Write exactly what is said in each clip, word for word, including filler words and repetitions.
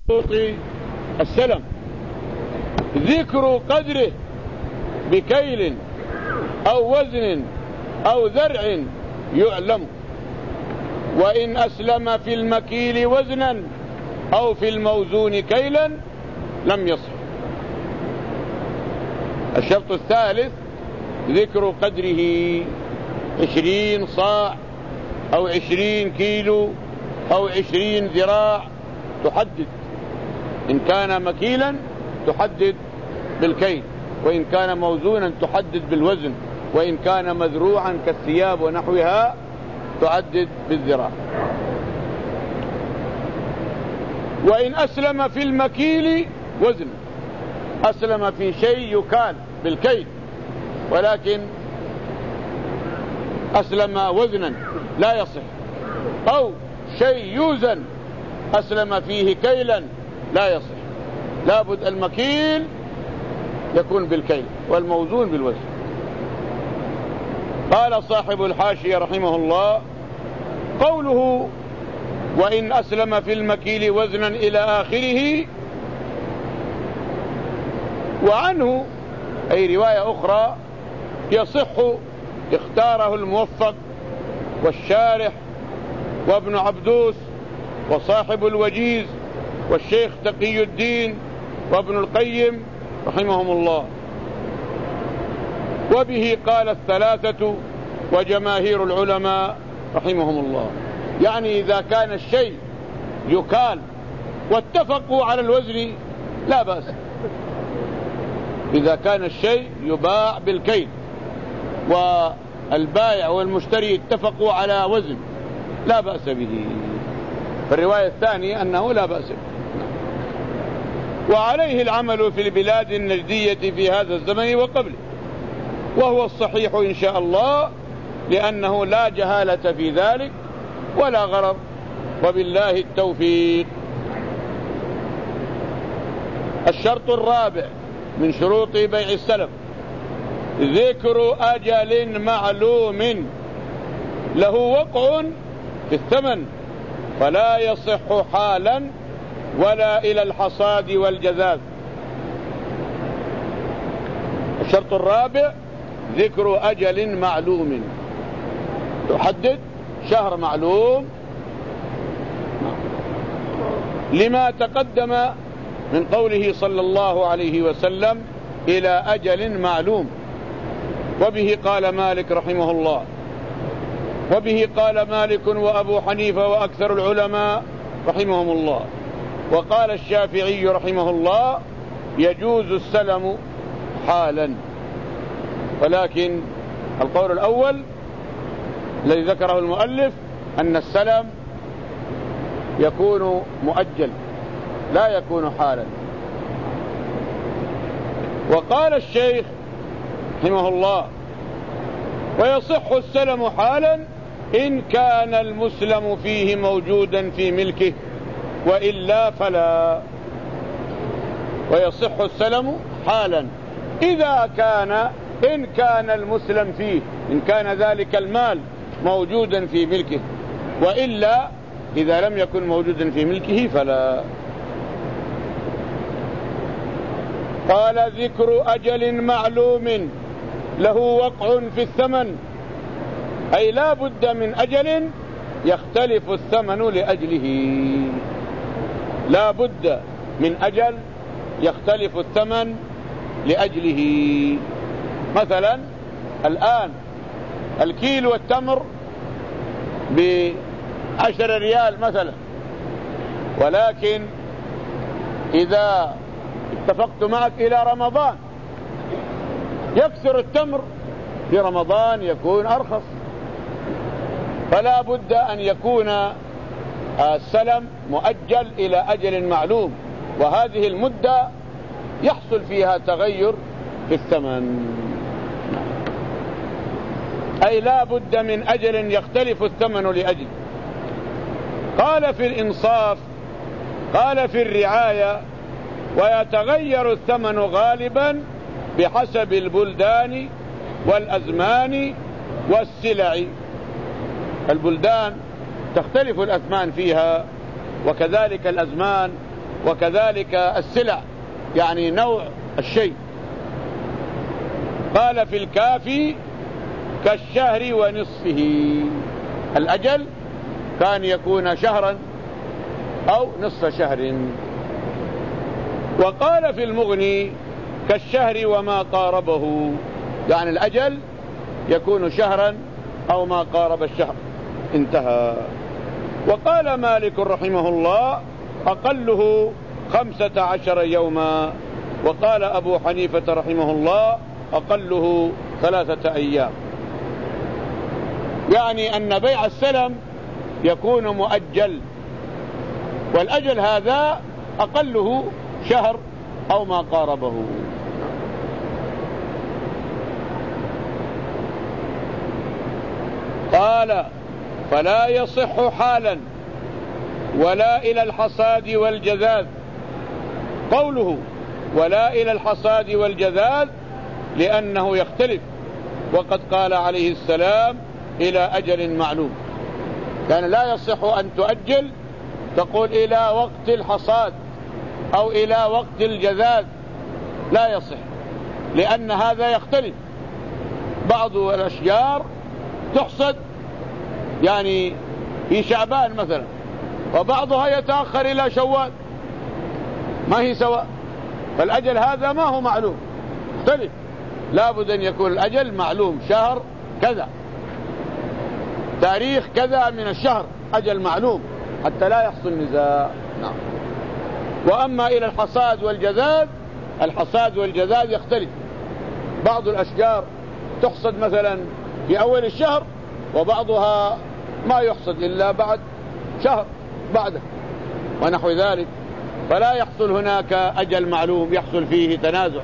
السلم ذكر قدره بكيل أو وزن أو ذرع يعلم، وإن أسلم في المكيل وزنا أو في الموزون كيلا لم يصح. الشرط الثالث ذكر قدره عشرين صاع أو عشرين كيلو أو عشرين ذراع، تحدد. إن كان مكيلا تحدد بالكيل، وإن كان موزونا تحدد بالوزن، وإن كان مذروعا كالثياب ونحوها تعدد بالذراع. وإن أسلم في المكيل وزن، أسلم في شيء يكال بالكيل ولكن أسلم وزنا لا يصح، أو شيء يوزن أسلم فيه كيلا لا يصح. لابد المكيل يكون بالكيل والموزون بالوزن. قال صاحب الحاشية رحمه الله: قوله وإن أسلم في المكيل وزنا إلى آخره، وعنه أي رواية أخرى يصح، اختاره الموفق والشارح وابن عبدوس وصاحب الوجيز والشيخ تقي الدين وابن القيم رحمهم الله، وبه قال الثلاثة وجماهير العلماء رحمهم الله. يعني إذا كان الشيء يكال واتفقوا على الوزن لا بأس، إذا كان الشيء يباع بالكيل والبائع والمشتري اتفقوا على وزن لا بأس به. فالرواية الثانية أنه لا بأس به. وعليه العمل في البلاد النجدية في هذا الزمن وقبله، وهو الصحيح إن شاء الله، لأنه لا جهالة في ذلك ولا غرض، وبالله التوفيق. الشرط الرابع من شروط بيع السلم ذكر أجل معلوم له وقع في الثمن، فلا يصح حالا ولا إلى الحصاد والجذاذ. الشرط الرابع ذكر أجل معلوم، تحدد شهر معلوم لما تقدم من قوله صلى الله عليه وسلم إلى أجل معلوم. وبه قال مالك رحمه الله، وبه قال مالك وأبو حنيفة وأكثر العلماء رحمهم الله. وقال الشافعي رحمه الله يجوز السلم حالا، ولكن القول الأول الذي ذكره المؤلف أن السلم يكون مؤجل لا يكون حالا. وقال الشيخ رحمه الله ويصح السلم حالا إن كان المسلم فيه موجودا في ملكه، وإلا فلا. ويصح السلم حالا إذا كان إن كان المسلم فيه، إن كان ذلك المال موجودا في ملكه، وإلا إذا لم يكن موجودا في ملكه فلا. قال ذكر أجل معلوم له وقع في الثمن، أي لا بد من أجل يختلف الثمن لأجله، لا بد من أجل يختلف الثمن لأجله. مثلا الآن الكيلو التمر بعشر ريال مثلا، ولكن إذا اتفقت معك إلى رمضان يكثر التمر، في رمضان يكون أرخص، فلا بد أن يكون السلم مؤجل إلى أجل معلوم، وهذه المدة يحصل فيها تغير في الثمن، أي لا بد من أجل يختلف الثمن لأجل. قال في الإنصاف، قال في الرعاية ويتغير الثمن غالبا بحسب البلدان والأزمان والسلع. البلدان تختلف الأثمان فيها، وكذلك الأزمان وكذلك السلع يعني نوع الشيء. قال في الكافي كالشهر ونصفه، الأجل كان يكون شهرا أو نصف شهر. وقال في المغني كالشهر وما قاربه، يعني الأجل يكون شهرا أو ما قارب الشهر. انتهى. وقال مالك رحمه الله أقله خمسة عشر يوما، وقال أبو حنيفة رحمه الله أقله ثلاثة أيام، يعني أن بيع السلم يكون مؤجل، والأجل هذا أقله شهر أو ما قاربه. قال فلا يصح حالا ولا إلى الحصاد والجذاذ. قوله ولا إلى الحصاد والجذاذ لأنه يختلف، وقد قال عليه السلام إلى أجل معلوم، يعني لا يصح أن تؤجل تقول إلى وقت الحصاد أو إلى وقت الجذاذ، لا يصح، لأن هذا يختلف. بعض الأشجار تحصد يعني في شعبان مثلا، وبعضها يتأخر إلى شوال، ما هي سواء. فالأجل هذا ما هو معلوم، يختلف، لا بد أن يكون الأجل معلوم، شهر كذا، تاريخ كذا من الشهر، أجل معلوم حتى لا يحصل نزاع. نعم. وأما إلى الحصاد والجذاذ، الحصاد والجذاذ يختلف. بعض الأشجار تحصد مثلا في أول الشهر، وبعضها ما يحصد إلا بعد شهر بعده ونحو ذلك، فلا يحصل هناك أجل معلوم، يحصل فيه تنازع.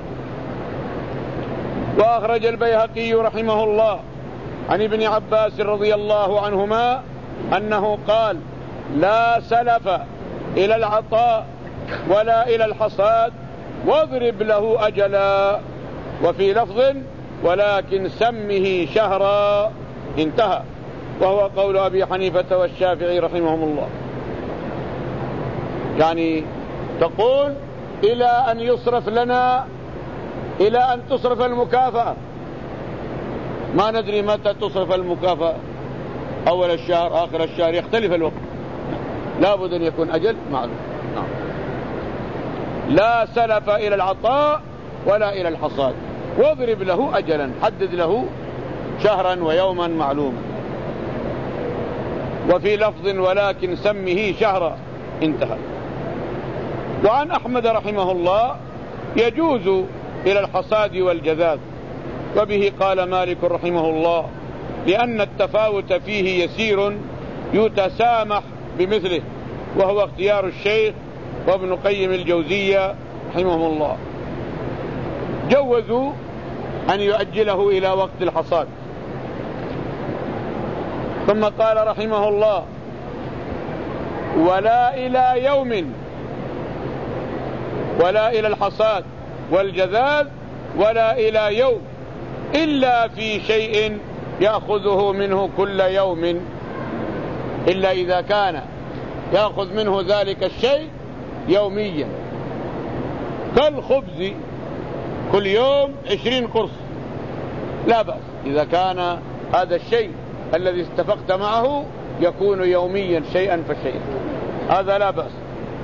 وأخرج البيهقي رحمه الله عن ابن عباس رضي الله عنهما أنه قال لا سلف إلى العطاء ولا إلى الحصاد واضرب له أجلا، وفي لفظ ولكن سمه شهرا. انتهى. وهو قول أبي حنيفة والشافعي رحمهم الله، يعني تقول إلى أن يصرف لنا، إلى أن تصرف المكافأة، ما ندري متى تصرف المكافأة، أول الشهر آخر الشهر، يختلف الوقت، لا بد أن يكون أجل معلوم. نعم. لا سلف إلى العطاء ولا إلى الحصاد واضرب له أجلا، حدد له شهرا ويوما معلوما. وفي لفظ ولكن سمه شهرا. انتهى. وعن أحمد رحمه الله يجوز إلى الحصاد والجذاذ، وبه قال مالك رحمه الله لأن التفاوت فيه يسير يتسامح بمثله، وهو اختيار الشيخ وابن قيم الجوزية رحمهم الله. جوزوا أن يؤجله إلى وقت الحصاد. ثم قال رحمه الله ولا إلى يوم، ولا إلى الحصاد والجذاذ ولا إلى يوم إلا في شيء يأخذه منه كل يوم، إلا إذا كان يأخذ منه ذلك الشيء يوميا، كالخبز كل يوم عشرين قرص، لا بأس إذا كان هذا الشيء الذي اتفقت معه يكون يوميا شيئا فشيئا، هذا لا بأس.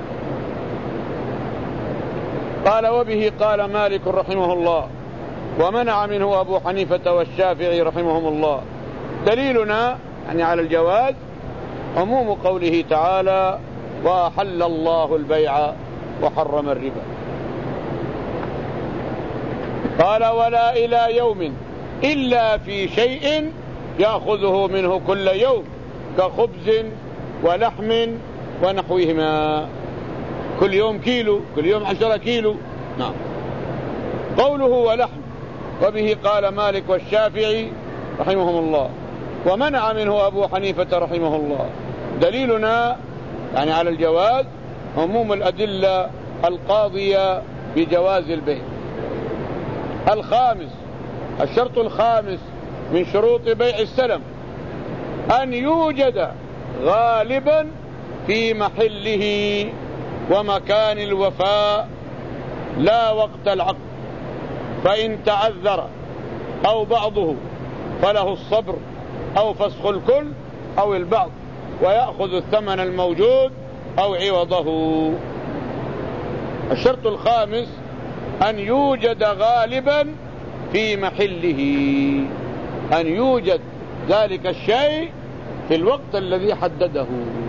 قال وبه قال مالك رحمه الله ومنع منه أبو حنيفة والشافعي رحمهم الله. دليلنا يعني على الجواز عموم قوله تعالى وأحل الله البيع وحرم الربا. قال ولا إلى يوم إلا في شيء يأخذه منه كل يوم كخبز ولحم ونحوهما، كل يوم كيلو، كل يوم عشرة كيلو. نعم. قوله ولحم، وبه قال مالك والشافعي رحمهم الله، ومنع منه أبو حنيفة رحمه الله. دليلنا يعني على الجواز عموم الأدلة القاضية بجواز البيع. الخامس، الشرط الخامس من شروط بيع السلم أن يوجد غالبا في محله، ومكان الوفاء لا وقت العقد، فإن تعذر أو بعضه فله الصبر أو فسخ الكل أو البعض، ويأخذ الثمن الموجود أو عوضه. الشرط الخامس أن يوجد غالبا في محله، أن يوجد ذلك الشيء في الوقت الذي حدده.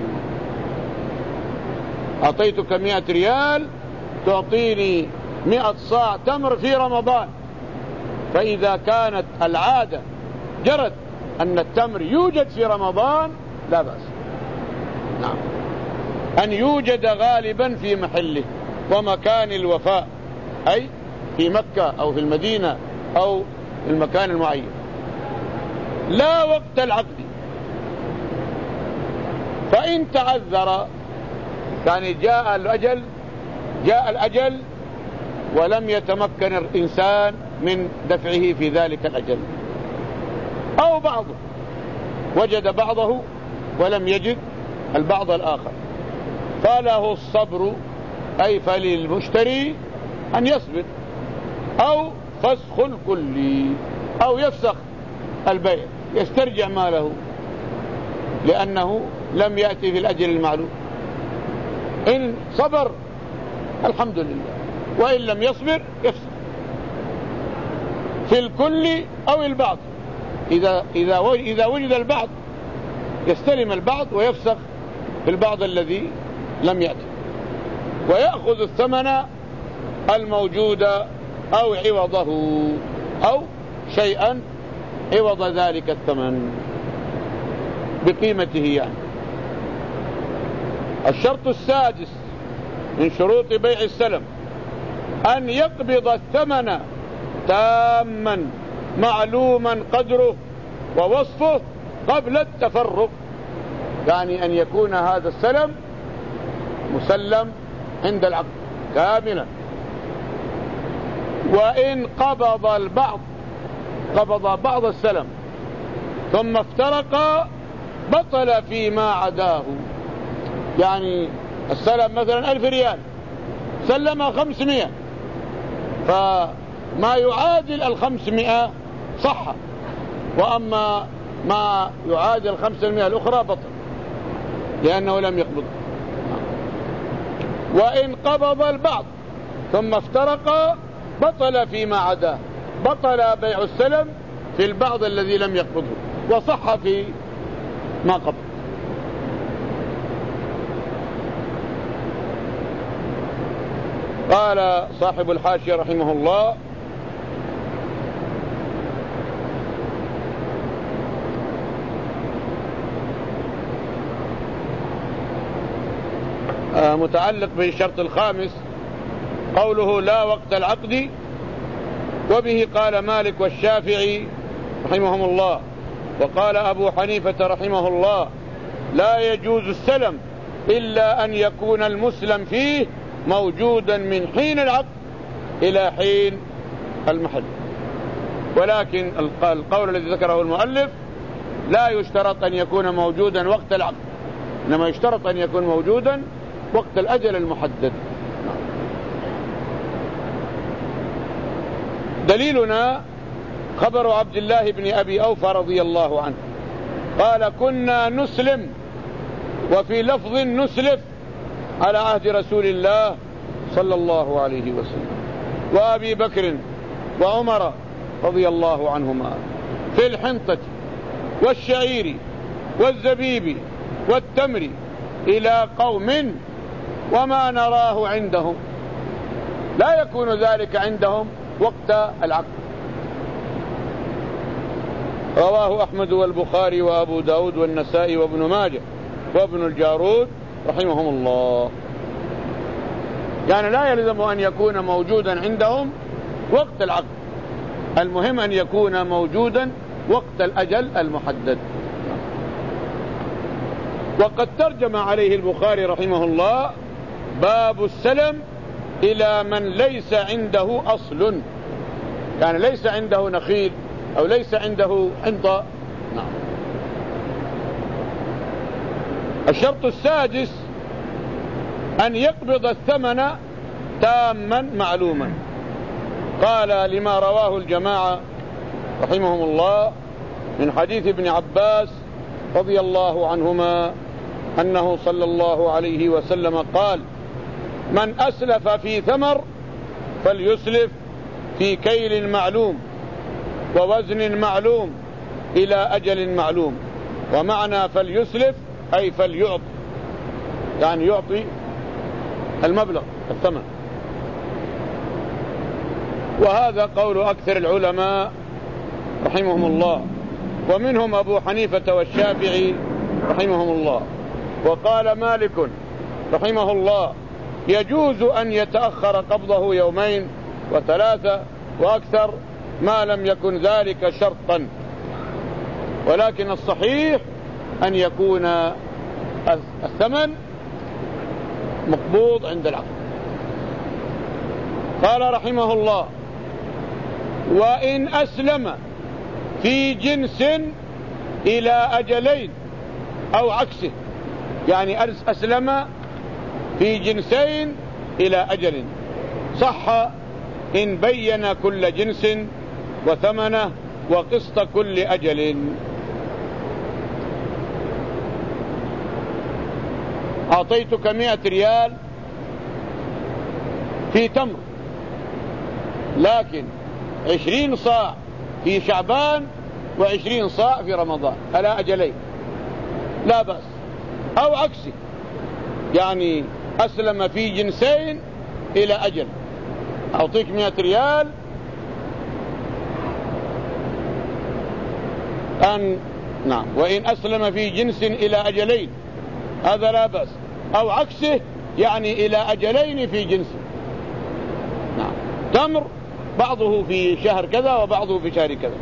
أعطيتك مئة ريال تعطيني مئة صاع تمر في رمضان، فإذا كانت العادة جرت أن التمر يوجد في رمضان لا بأس. نعم، أن يوجد غالبا في محله ومكان الوفاء، أي في مكة أو في المدينة أو في المكان المعين، لا وقت العقد. فإن تعذر، يعني جاء الأجل جاء الأجل ولم يتمكن الإنسان من دفعه في ذلك الأجل، أو بعضه وجد بعضه ولم يجد البعض الآخر، فله الصبر، أي فللمشتري أن يصبر، أو فسخ الكل، أو يفسخ البيع يسترجع ماله لأنه لم يأتي في الأجل المعلوم. إن صبر الحمد لله، وإن لم يصبر يفسخ في الكل أو البعض. إذا, إذا, إذا وجد البعض يستلم البعض ويفسخ في البعض الذي لم يأتي، ويأخذ الثمن الموجود أو عوضه، أو شيئا عوض ذلك الثمن بقيمته يعني. الشرط السادس من شروط بيع السلم أن يقبض الثمن تاما معلوما قدره ووصفه قبل التفرق، يعني أن يكون هذا السلم مسلم عند العقد كاملا. وإن قبض البعض قبض بعض السلم ثم افترق بطل فيما عداه، يعني السلم مثلا ألف ريال سلم خمسمائة، فما يعادل الخمسمائة صح، وأما ما يعادل الخمسمائة الأخرى بطل لأنه لم يقبض. وإن قبض البعض ثم افترق بطل فيما عداه، بطل بيع السلم في البعض الذي لم يقبضه وصح في ما قبض. قال صاحب الحاشية رحمه الله: آه متعلق بالشرط الخامس قوله لا وقت العقد، وبه قال مالك والشافعي رحمهم الله، وقال أبو حنيفة رحمه الله: لا يجوز السلم إلا أن يكون المسلم فيه موجودا من حين العقد إلى حين المحل. ولكن القول الذي ذكره المؤلف لا يشترط أن يكون موجودا وقت العقد، إنما يشترط أن يكون موجودا وقت الأجل المحدد. دليلنا خبر عبد الله بن أبي أوفى رضي الله عنه قال: كنا نسلم، وفي لفظ نسلف، على عهد رسول الله صلى الله عليه وسلم وأبي بكر وعمر رضي الله عنهما في الحنطة والشعير والزبيب والتمر إلى قوم وما نراه عندهم، لا يكون ذلك عندهم وقت العقد. رواه أحمد والبخاري وأبو داود والنسائي وابن ماجه وابن الجارود رحمهم الله. يعني لا يلزم أن يكون موجودا عندهم وقت العقد، المهم أن يكون موجودا وقت الأجل المحدد. وقد ترجم عليه البخاري رحمه الله باب السلم إلى من ليس عنده أصل، يعني ليس عنده نخيل أو ليس عنده حنطة. نعم. الشرط السادس أن يقبض الثمن تاما معلوما. قال لما رواه الجماعة رحمهم الله من حديث ابن عباس رضي الله عنهما أنه صلى الله عليه وسلم قال: من أسلف في ثمر فليسلف في كيل معلوم ووزن معلوم إلى أجل معلوم. ومعنى فليسلف أي فليعطي، يعني يعطي المبلغ الثمن. وهذا قول أكثر العلماء رحمهم الله، ومنهم أبو حنيفة والشافعي رحمهم الله. وقال مالك رحمه الله: يجوز أن يتأخر قبضه يومين وثلاثة وأكثر ما لم يكن ذلك شرطا، ولكن الصحيح أن يكون الثمن مقبوض عند العقد. قال رحمه الله: وإن أسلم في جنس إلى أجلين أو عكسه، يعني أسلم في جنسين إلى أجل، صح إن بين كل جنس وثمنه وقسط كل أجل. أعطيتك مئة ريال في تمر، لكن عشرين صاع في شعبان وعشرين صاع في رمضان على أجلين، لا بأس. أو عكسي، يعني أسلم في جنسين إلى أجل، أعطيك مئة ريال أن نعم، وإن أسلم في جنس إلى أجلين هذا لا بأس. أو عكسه، يعني إلى أجلين في جنس. نعم، تمر بعضه في شهر كذا وبعضه في شهر كذا،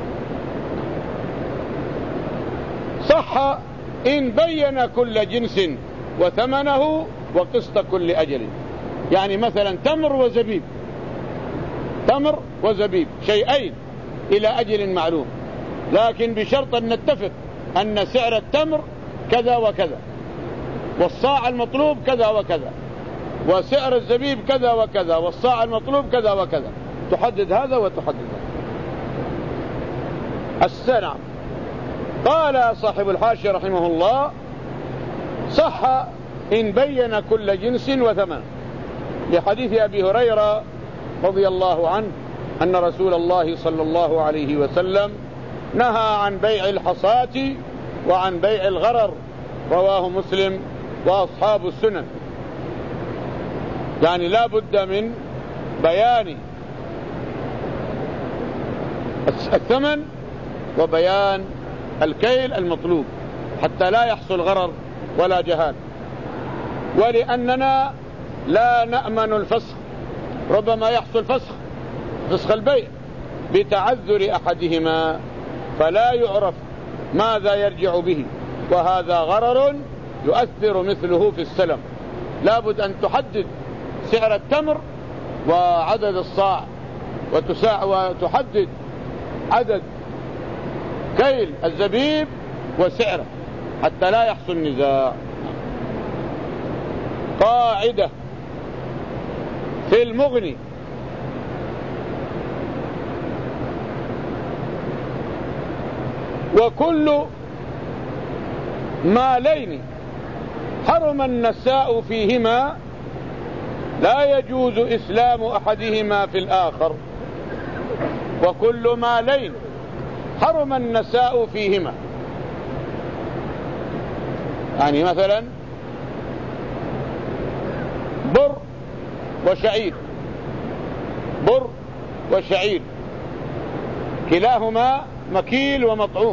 صح إن بين كل جنس وثمنه وقسط كل أجل. يعني مثلا تمر وزبيب، تمر وزبيب شيئين إلى أجل معلوم، لكن بشرط أن نتفق أن سعر التمر كذا وكذا، والصاع المطلوب كذا وكذا، وسعر الزبيب كذا وكذا، والصاع المطلوب كذا وكذا. تحدد هذا وتحدد هذا. السنة. قال صاحب الحاشية رحمه الله: صح إن بين كل جنس وثمن، لحديث أبي هريرة رضي الله عنه أن رسول الله صلى الله عليه وسلم نهى عن بيع الحصاة وعن بيع الغرر، رواه مسلم وأصحاب السنن. يعني لا بد من بيان الثمن وبيان الكيل المطلوب حتى لا يحصل غرر ولا جهال. ولأننا لا نأمن الفسخ، ربما يحصل فسخ فسخ البيع بتعذر أحدهما، فلا يعرف ماذا يرجع به، وهذا غرر يؤثر مثله في السلم. لا بد أن تحدد سعر التمر وعدد الصاع، وتساع وتحدد عدد كيل الزبيب وسعره حتى لا يحصل نزاع. قاعدة في المغني: وكل مالين حرم النساء فيهما لا يجوز إسلام أحدهما في الآخر. وكل مالين حرم النساء فيهما، يعني مثلا بر وشعير، بر وشعير كلاهما مكيل ومطعوم،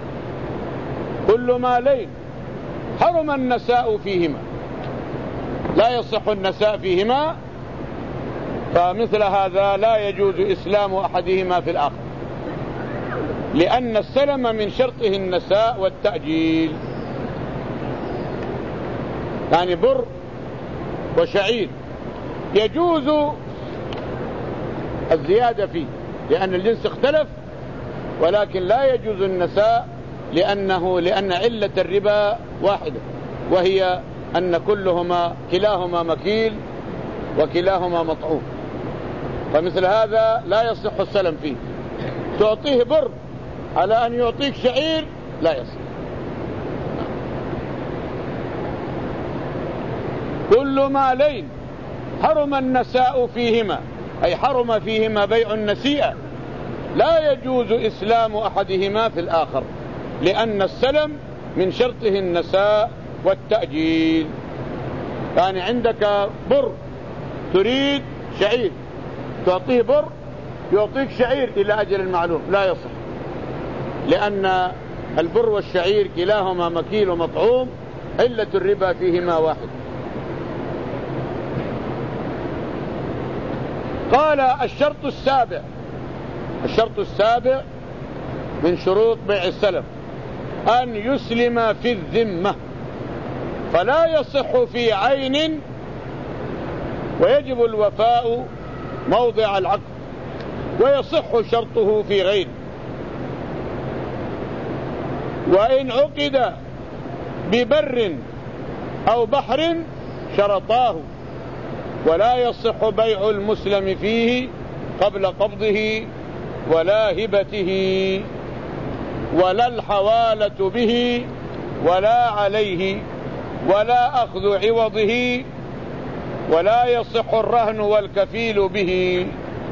كل مالين حرم النساء فيهما، لا يصح النساء فيهما، فمثل هذا لا يجوز إسلام أحدهما في الآخر، لأن السلم من شرطه النساء والتأجيل. يعني بر وشعير يجوز الزيادة فيه لأن الجنس اختلف، ولكن لا يجوز النساء لأنه لأن علة الربا واحدة وهي أن كلهما كلاهما مكيل وكلاهما مطعوم، فمثل هذا لا يصح السلم فيه. تعطيه بر على أن يعطيك شعير لا يصح. كل مالين حرم النساء فيهما، أي حرم فيهما بيع النسيئة، لا يجوز إسلام أحدهما في الآخر، لأن السلم من شرطه النساء والتأجيل. يعني عندك بر تريد شعير، تعطيه بر يعطيك شعير إلى أجل معلوم، لا يصح، لأن البر والشعير كلاهما مكيل ومطعوم، علة الربا فيهما واحد. قال الشرط السابع، الشرط السابع من شروط بيع السلم أن يسلم في الذمة، فلا يصح في عين، ويجب الوفاء موضع العقد، ويصح شرطه في غير. وإن عقد ببر أو بحر شرطاه، ولا يصح بيع المسلم فيه قبل قبضه ولا هبته، ولا الحوالة به ولا عليه، ولا أخذ عوضه، ولا يصح الرهن والكفيل به.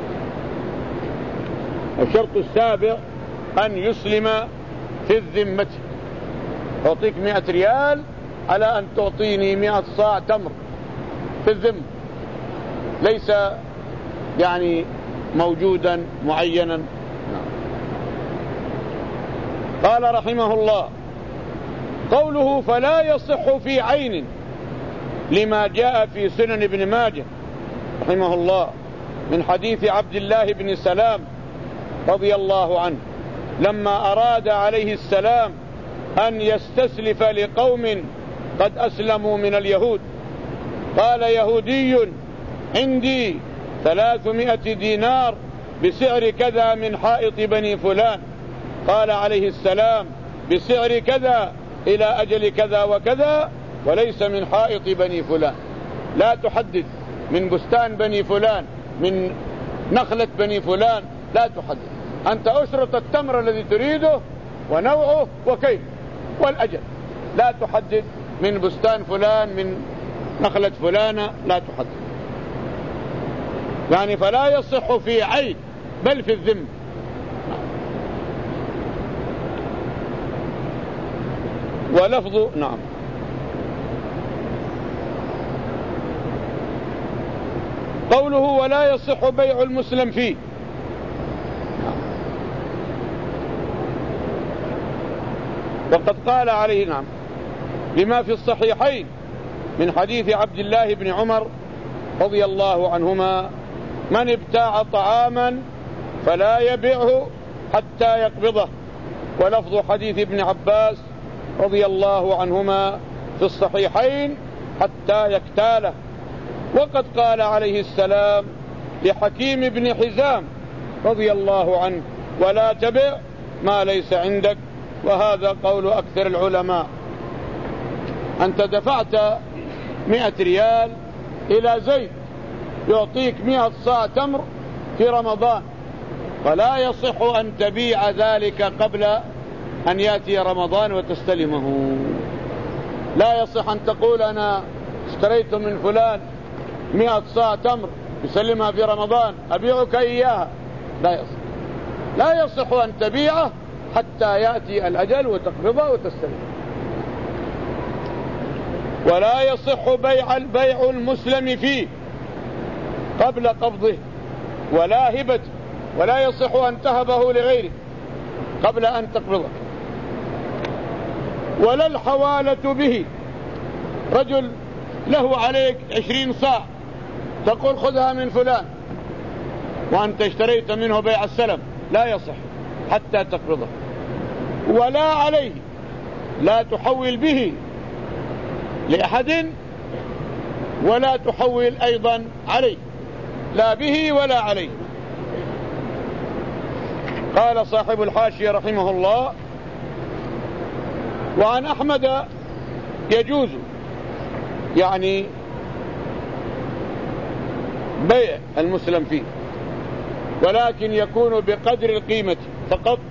الشرط السابع أن يسلم في الذمة. أعطيك مئة ريال على أن تعطيني مئة صاع تمر في الذمة، ليس يعني موجودا معينا. قال رحمه الله: قوله فلا يصح في عين، لما جاء في سنن ابن ماجه رحمه الله من حديث عبد الله بن سلام رضي الله عنه، لما أراد عليه السلام أن يستسلف لقوم قد أسلموا من اليهود، قال: يهودي عندي ثلاثمائة دينار بسعر كذا من حائط بني فلان. قال عليه السلام: بسعر كذا إلى أجل كذا وكذا، وليس من حائط بني فلان. لا تحدد من بستان بني فلان، من نخلة بني فلان، لا تحدد. أنت أشرط التمر الذي تريده ونوعه وكيف والأجل، لا تحدد من بستان فلان، من نخلة فلانة، لا تحدد. يعني فلا يصح في عين بل في الذمة. ولفظ نعم قوله ولا يصح بيع المسلم فيه، وقد قال عليه نعم لما في الصحيحين من حديث عبد الله بن عمر رضي الله عنهما: من ابتاع طعاما فلا يبيعه حتى يقبضه. ولفظ حديث ابن عباس رضي الله عنهما في الصحيحين: حتى يكتاله. وقد قال عليه السلام لحكيم بن حزام رضي الله عنه: ولا تبع ما ليس عندك. وهذا قول أكثر العلماء. أنت دفعت مئة ريال إلى زيد يعطيك مئة صاع تمر في رمضان، فلا يصح أن تبيع ذلك قبل أن يأتي رمضان وتستلمه. لا يصح أن تقول أنا اشتريت من فلان مئة صاع تمر يسلمها في رمضان أبيعك إياها، لا يصح. لا يصح أن تبيعه حتى يأتي الأجل وتقبضه وتستلمه. ولا يصح بيع البيع المسلم فيه قبل قبضه ولا هبته، ولا يصح أن تهبه لغيره قبل أن تقبضه. ولا الحوالة به، رجل له عليك عشرين صاع تقول خذها من فلان وأنت اشتريت منه بيع السلم، لا يصح حتى تقبضه. ولا عليه، لا تحول به لأحد ولا تحول أيضا عليه، لا به ولا عليه. قال صاحب الحاشية رحمه الله: وعن أحمد يجوز يعني بيع المسلم فيه، ولكن يكون بقدر القيمة فقط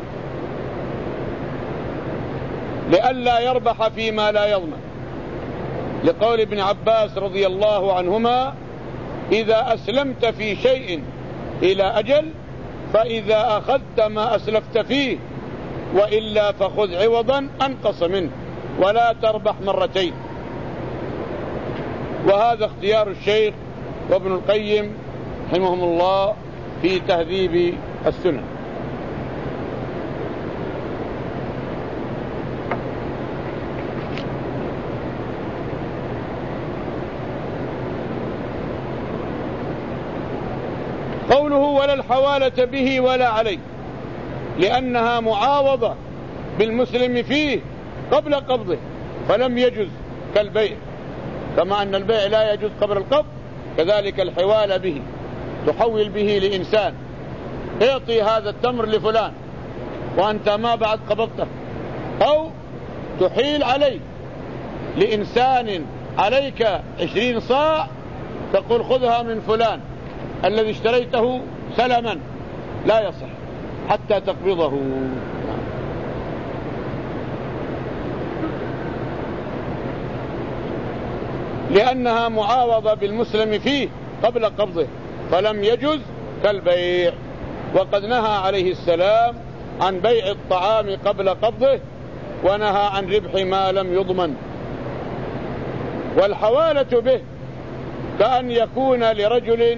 لئلا يربح فيما لا يضمن، لقول ابن عباس رضي الله عنهما: إذا أسلمت في شيء إلى أجل فإذا أخذت ما أسلفت فيه، وإلا فخذ عوضا أنقص منه ولا تربح مرتين. وهذا اختيار الشيخ وابن القيم رحمهم الله في تهذيب السنن. قوله: ولا الحوالة به ولا عليه، لأنها معاوضة بالمسلم فيه قبل قبضه فلم يجز كالبيع، كما أن البيع لا يجوز قبل القبض كذلك الحوالة به، تحول به لإنسان، اعطي هذا التمر لفلان وأنت ما بعد قبضته، أو تحيل عليه لإنسان عليك عشرين صاع تقول خذها من فلان الذي اشتريته سلما، لا يصح حتى تقبضه. لأنها معاوضة بالمسلم فيه قبل قبضه فلم يجز كالبيع. وقد نهى عليه السلام عن بيع الطعام قبل قبضه، ونهى عن ربح ما لم يضمن. والحوالة به كأن يكون لرجل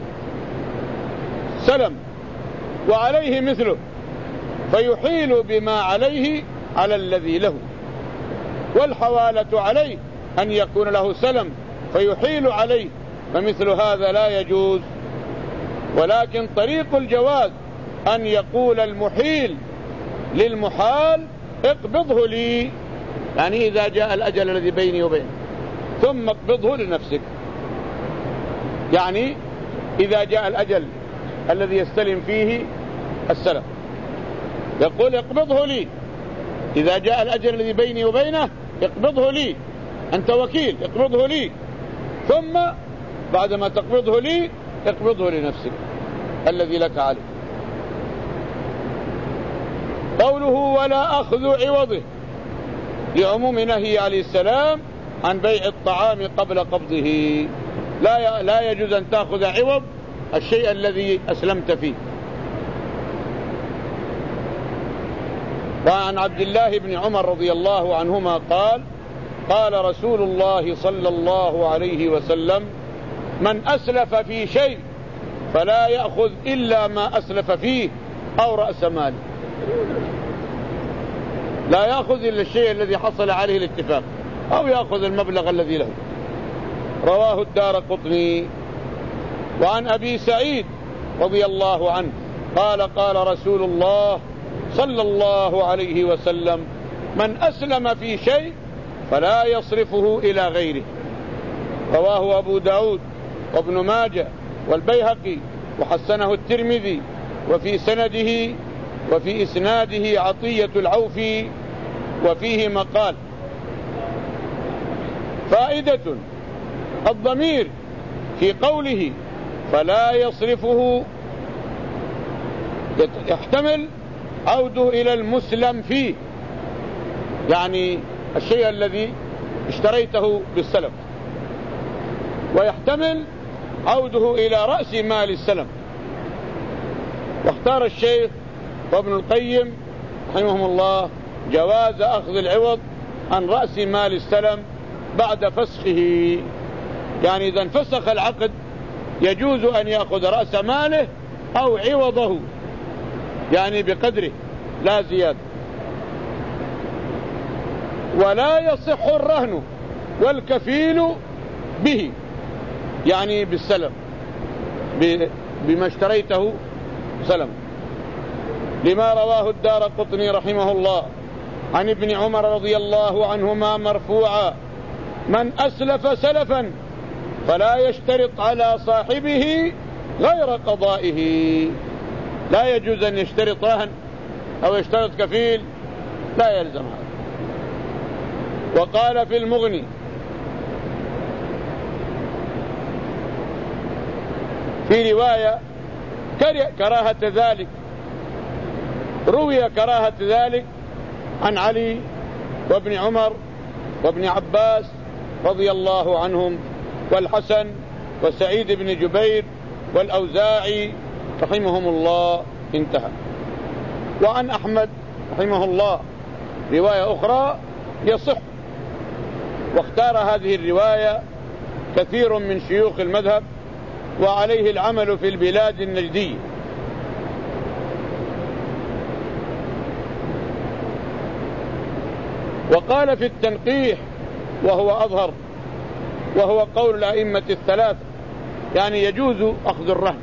سلم وعليه مثله فيحيل بما عليه على الذي له، والحوالة عليه أن يكون له سلم فيحيل عليه، فمثل هذا لا يجوز. ولكن طريق الجواز أن يقول المحيل للمحال: اقبضه لي، يعني إذا جاء الأجل الذي بيني وبينه ثم اقبضه لنفسك، يعني إذا جاء الأجل الذي يستلم فيه السلم يقول: اقبضه لي، إذا جاء الأجل الذي بيني وبينه اقبضه لي، أنت وكيل اقبضه لي، ثم بعدما تقبضه لي اقبضه لنفسك الذي لك عليه. قوله: ولا أخذ عوضه، لعموم نهي عليه السلام عن بيع الطعام قبل قبضه، لا لا يجوز أن تأخذ عوض الشيء الذي أسلمت فيه. وعن عبد الله بن عمر رضي الله عنهما قال: قال رسول الله صلى الله عليه وسلم: من أسلف في شيء فلا يأخذ إلا ما أسلف فيه أو رأس ماله، لا يأخذ إلا الشيء الذي حصل عليه الاتفاق، أو يأخذ المبلغ الذي له. رواه الدارقطني. وعن أبي سعيد رضي الله عنه قال: قال رسول الله صلى الله عليه وسلم: من أسلم في شيء فلا يصرفه إلى غيره. رواه أبو داود وابن ماجه والبيهقي وحسنه الترمذي، وفي سنده وفي إسناده عطية العوفي، وفيه مقال. فائدة: الضمير في قوله فلا يصرفه يحتمل عوده إلى المسلم فيه، يعني الشيء الذي اشتريته بالسلم، ويحتمل عوده إلى رأس مال السلم. واختار الشيخ وابن القيم رحمهم الله جواز أخذ العوض عن رأس مال السلم بعد فسخه، يعني إذا انفسخ العقد يجوز أن يأخذ رأس ماله أو عوضه، يعني بقدره لا زيادة. ولا يصح الرهن والكفيل به، يعني بالسلم، بما اشتريته سلم، لما رواه الدارقطني رحمه الله عن ابن عمر رضي الله عنهما مرفوعا: من أسلف سلفا فلا يشترط على صاحبه غير قضائه. لا يجوز أن يشترط رهن أو يشترط كفيل، لا يلزم هذا. وقال في المغني: في رواية كراهة ذلك، روي كراهة ذلك عن علي وابن عمر وابن عباس رضي الله عنهم، والحسن وسعيد بن جبير والأوزاعي رحمهم الله. انتهى. وعن أحمد رحمه الله رواية أخرى يصح، واختار هذه الرواية كثير من شيوخ المذهب، وعليه العمل في البلاد النجدية. وقال في التنقيح وهو أظهر، وهو قول الأئمة الثلاثة، يعني يجوز أخذ الرهن.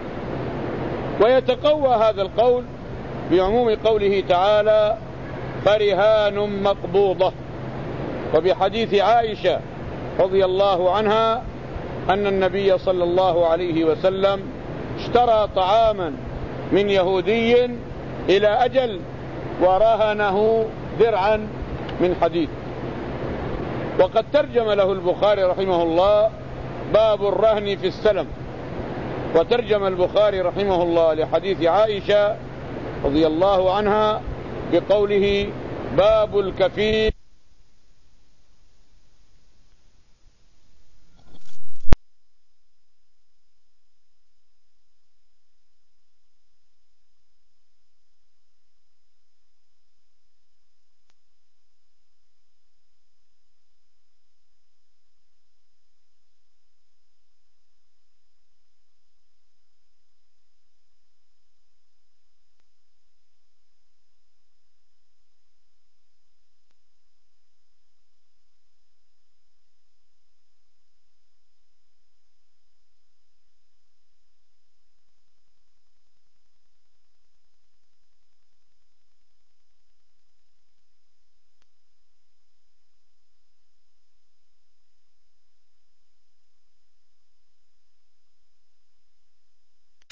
ويتقوى هذا القول بعموم قوله تعالى فرهان مقبوضة، وبحديث عائشة رضي الله عنها أن النبي صلى الله عليه وسلم اشترى طعاما من يهودي إلى أجل ورهنه درعا من حديد. وقد ترجم له البخاري رحمه الله باب الرهن في السلم، وترجم البخاري رحمه الله لحديث عائشة رضي الله عنها بقوله باب الكفيل